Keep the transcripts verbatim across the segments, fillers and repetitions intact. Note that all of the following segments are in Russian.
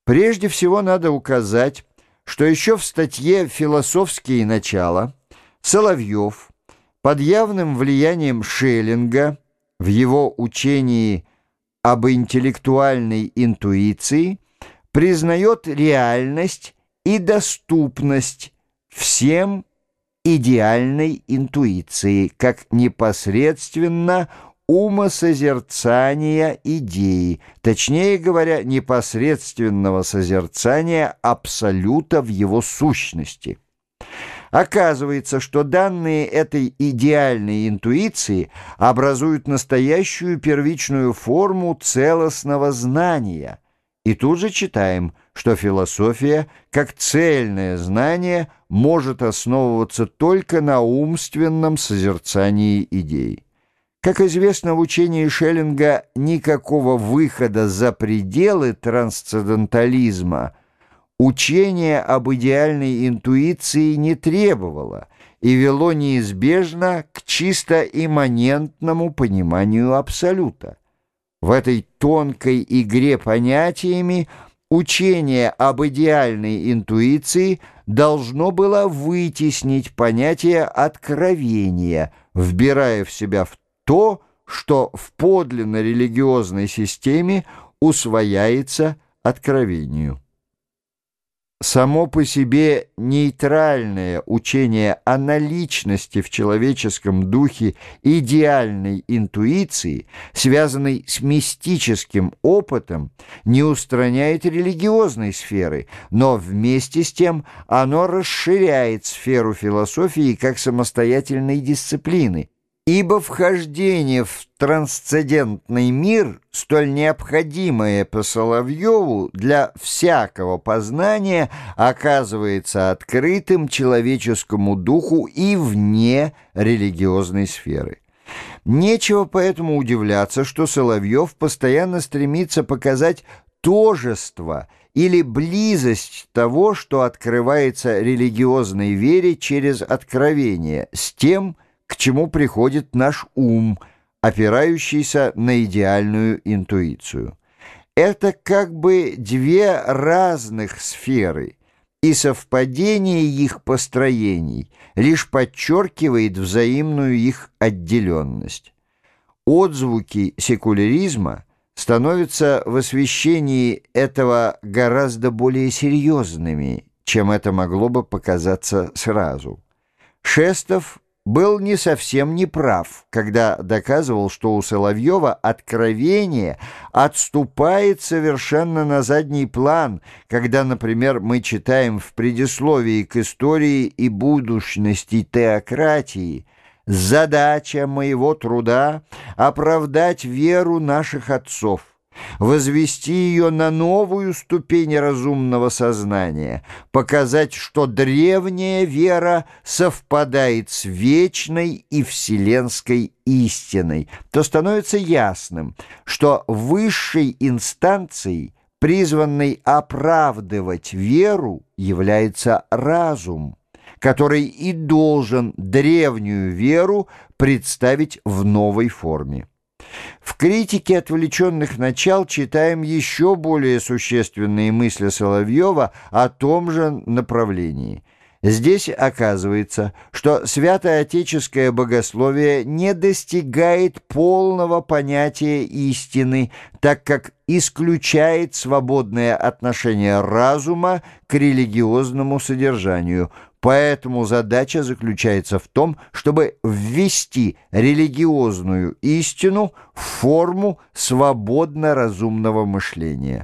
Прежде всего надо указать, что еще в статье «Философские начала» Соловьев под явным влиянием Шеллинга в его учении об интеллектуальной интуиции признает реальность и доступность всем идеальной интуиции как непосредственно умосозерцания идеи, точнее говоря, непосредственного созерцания абсолюта в его сущности. Оказывается, что данные этой идеальной интуиции образуют настоящую первичную форму целостного знания. И тут же читаем, что философия, как цельное знание, может основываться только на умственном созерцании идей. Как известно, в учении Шеллинга никакого выхода за пределы трансцендентализма учение об идеальной интуиции не требовало и вело неизбежно к чисто имманентному пониманию абсолюта. В этой тонкой игре понятиями учение об идеальной интуиции должно было вытеснить понятие откровения, вбирая в себя в то, что в подлинно религиозной системе усвояется откровению. Само по себе нейтральное учение о наличности в человеческом духе идеальной интуиции, связанной с мистическим опытом, не устраняет религиозной сферы, но вместе с тем оно расширяет сферу философии как самостоятельной дисциплины, ибо вхождение в трансцендентный мир, столь необходимое по Соловьеву для всякого познания, оказывается открытым человеческому духу и вне религиозной сферы. Нечего поэтому удивляться, что Соловьев постоянно стремится показать тожество или близость того, что открывается религиозной вере через откровение, с тем, к чему приходит наш ум, опирающийся на идеальную интуицию. Это как бы две разных сферы, и совпадение их построений лишь подчеркивает взаимную их отделенность. Отзвуки секуляризма становятся в освещении этого гораздо более серьезными, чем это могло бы показаться сразу. Шестов был не совсем неправ, когда доказывал, что у Соловьева откровение отступает совершенно на задний план, когда, например, мы читаем в предисловии к истории и будущности теократии: «Задача моего труда — оправдать веру наших отцов, возвести ее на новую ступень разумного сознания, показать, что древняя вера совпадает с вечной и вселенской истиной», то становится ясным, что высшей инстанцией, призванной оправдывать веру, является разум, который и должен древнюю веру представить в новой форме. В критике отвлеченных начал читаем еще более существенные мысли Соловьева о том же направлении. Здесь оказывается, что святоотеческое богословие не достигает полного понятия истины, так как исключает свободное отношение разума к религиозному содержанию. Поэтому задача заключается в том, чтобы ввести религиозную истину в форму свободно-разумного мышления.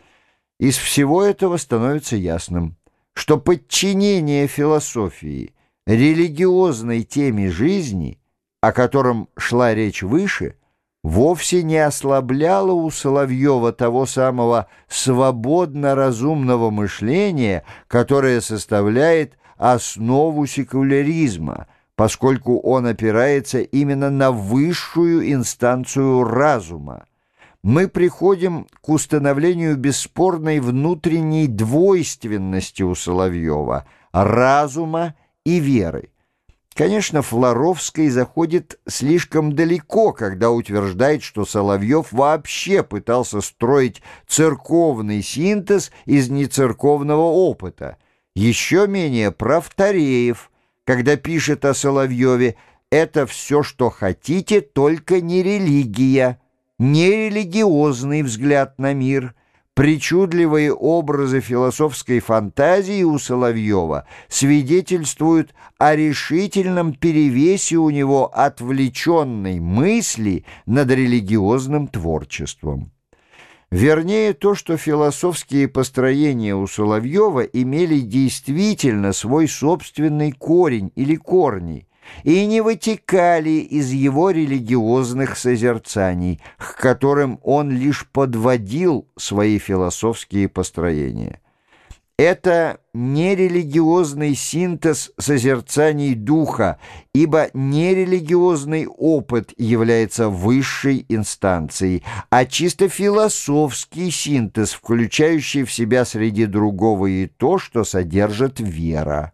Из всего этого становится ясным, что подчинение философии религиозной теме жизни, о котором шла речь выше, вовсе не ослабляло у Соловьева того самого свободно-разумного мышления, которое составляет основу секуляризма, поскольку он опирается именно на высшую инстанцию разума. Мы приходим к установлению бесспорной внутренней двойственности у Соловьева, разума и веры. Конечно, Флоровский заходит слишком далеко, когда утверждает, что Соловьев вообще пытался строить церковный синтез из нецерковного опыта. Еще менее прав Тареев, когда пишет о Соловьеве: «Это все, что хотите, только не религия, не религиозный взгляд на мир». Причудливые образы философской фантазии у Соловьева свидетельствуют о решительном перевесе у него отвлеченной мысли над религиозным творчеством. Вернее, то, что философские построения у Соловьева имели действительно свой собственный корень или корни, и не вытекали из его религиозных созерцаний, к которым он лишь подводил свои философские построения. Это нерелигиозный синтез созерцаний духа, ибо нерелигиозный опыт является высшей инстанцией, а чисто философский синтез, включающий в себя среди другого и то, что содержит вера.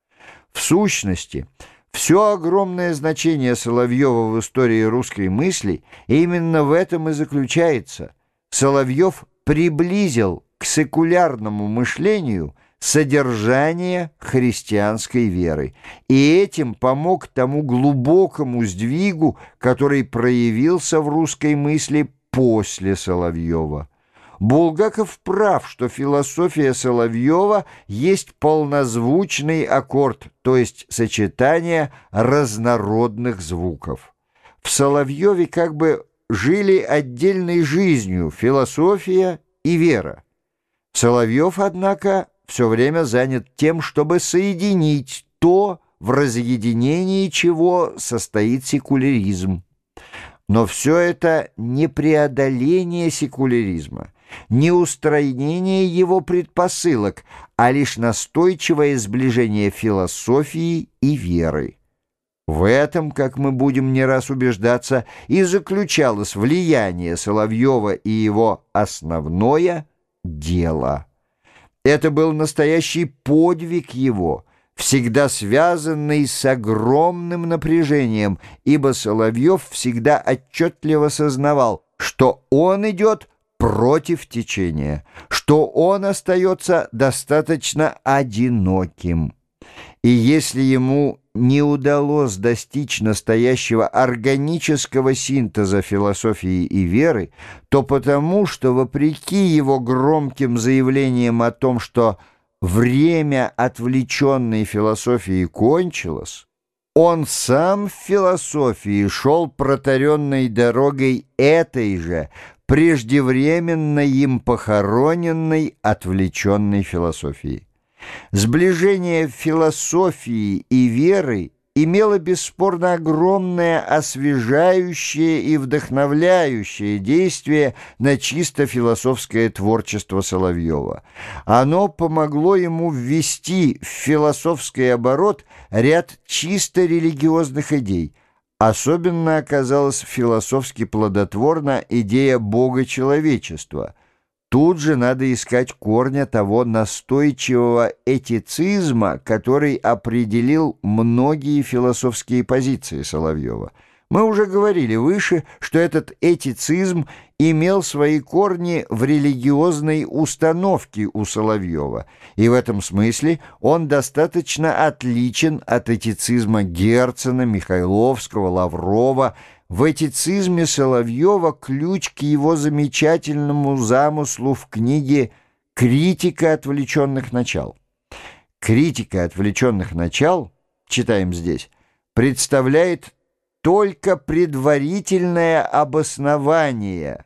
В сущности, все огромное значение Соловьева в истории русской мысли именно в этом и заключается. Соловьев приблизил к секулярному мышлению содержание христианской веры, и этим помог тому глубокому сдвигу, который проявился в русской мысли после Соловьева. Булгаков прав, что философия Соловьева есть полнозвучный аккорд, то есть сочетание разнородных звуков. В Соловьеве как бы жили отдельной жизнью философия и вера. Соловьев, однако, все время занят тем, чтобы соединить то, в разъединении чего состоит секуляризм. Но все это не преодоление секуляризма, не устранение его предпосылок, а лишь настойчивое сближение философии и веры. В этом, как мы будем не раз убеждаться, и заключалось влияние Соловьева и его основное дело. Это был настоящий подвиг его, всегда связанный с огромным напряжением, ибо Соловьев всегда отчетливо сознавал, что он идет против течения, что он остается достаточно одиноким. И если ему не удалось достичь настоящего органического синтеза философии и веры, то потому, что, вопреки его громким заявлениям о том, что время отвлеченной философии кончилось, он сам в философии шел протаренной дорогой этой же, преждевременно им похороненной отвлеченной философии. Сближение философии и веры имело бесспорно огромное освежающее и вдохновляющее действие на чисто философское творчество Соловьева. Оно помогло ему ввести в философский оборот ряд чисто религиозных идей. Особенно оказалась философски плодотворна идея богочеловечества. Тут же надо искать корня того настойчивого этицизма, который определил многие философские позиции Соловьева. Мы уже говорили выше, что этот этицизм имел свои корни в религиозной установке у Соловьева, и в этом смысле он достаточно отличен от этицизма Герцена, Михайловского, Лаврова. В этицизме Соловьева ключ к его замечательному замыслу в книге «Критика отвлеченных начал». «Критика отвлеченных начал», читаем здесь, представляет только предварительное обоснование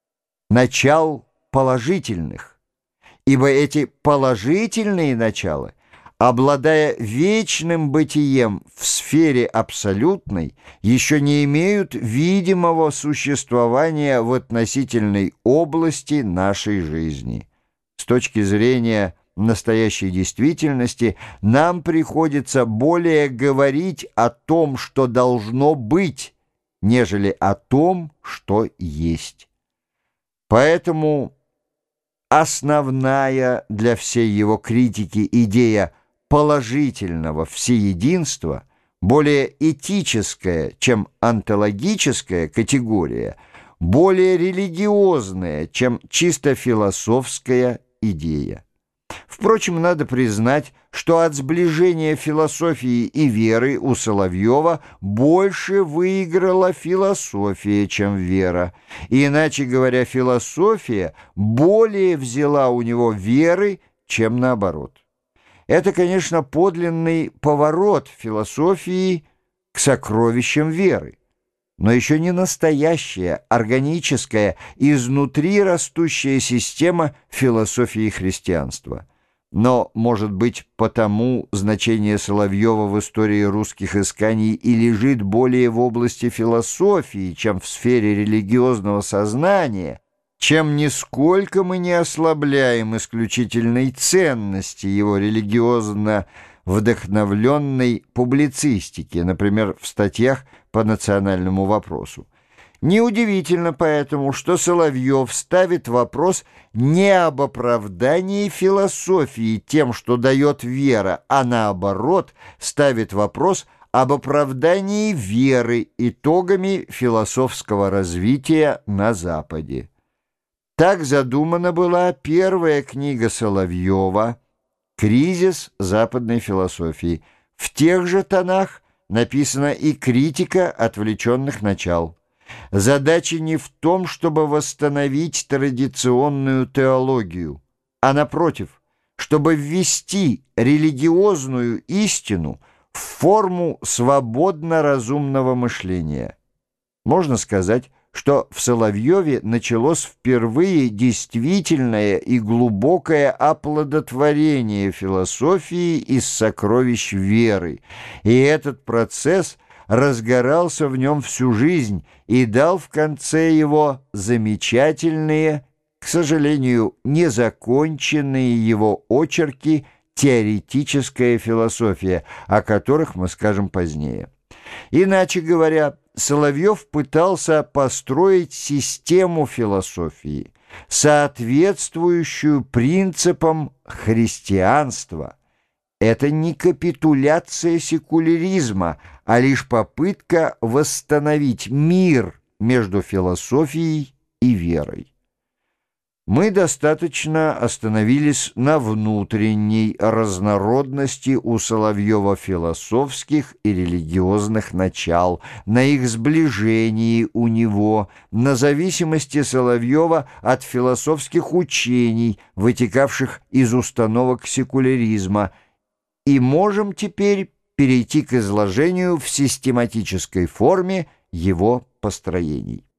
начал положительных, ибо эти положительные начала, обладая вечным бытием в сфере абсолютной, еще не имеют видимого существования в относительной области нашей жизни. С точки зрения настоящей действительности нам приходится более говорить о том, что должно быть, нежели о том, что есть. Поэтому основная для всей его критики идея положительного всеединства более этическая, чем онтологическая категория, более религиозная, чем чисто философская идея. Впрочем, надо признать, что от сближения философии и веры у Соловьева больше выиграла философия, чем вера. И, иначе говоря, философия более взяла у него веры, чем наоборот. Это, конечно, подлинный поворот философии к сокровищам веры, но еще не настоящая, органическая, изнутри растущая система философии христианства. Но, может быть, потому значение Соловьева в истории русских исканий и лежит более в области философии, чем в сфере религиозного сознания, чем нисколько мы не ослабляем исключительной ценности его религиозно вдохновленной публицистики, например, в статьях по национальному вопросу. Неудивительно поэтому, что Соловьев ставит вопрос не об оправдании философии тем, что дает вера, а наоборот ставит вопрос об оправдании веры итогами философского развития на Западе. Так задумана была первая книга Соловьева «Кризис западной философии». В тех же тонах написана и критика отвлеченных начал. Задача не в том, чтобы восстановить традиционную теологию, а напротив, чтобы ввести религиозную истину в форму свободно-разумного мышления. Можно сказать, что в Соловьеве началось впервые действительное и глубокое оплодотворение философии из сокровищ веры, и этот процесс разгорался в нем всю жизнь и дал в конце его замечательные, к сожалению, незаконченные его очерки «Теоретическая философия», о которых мы скажем позднее. Иначе говоря, Соловьев пытался построить систему философии, соответствующую принципам христианства. Это не капитуляция секуляризма, а лишь попытка восстановить мир между философией и верой. Мы достаточно остановились на внутренней разнородности у Соловьева философских и религиозных начал, на их сближении у него, на зависимости Соловьева от философских учений, вытекавших из установок секуляризма, и можем теперь перейти к изложению в систематической форме его построений.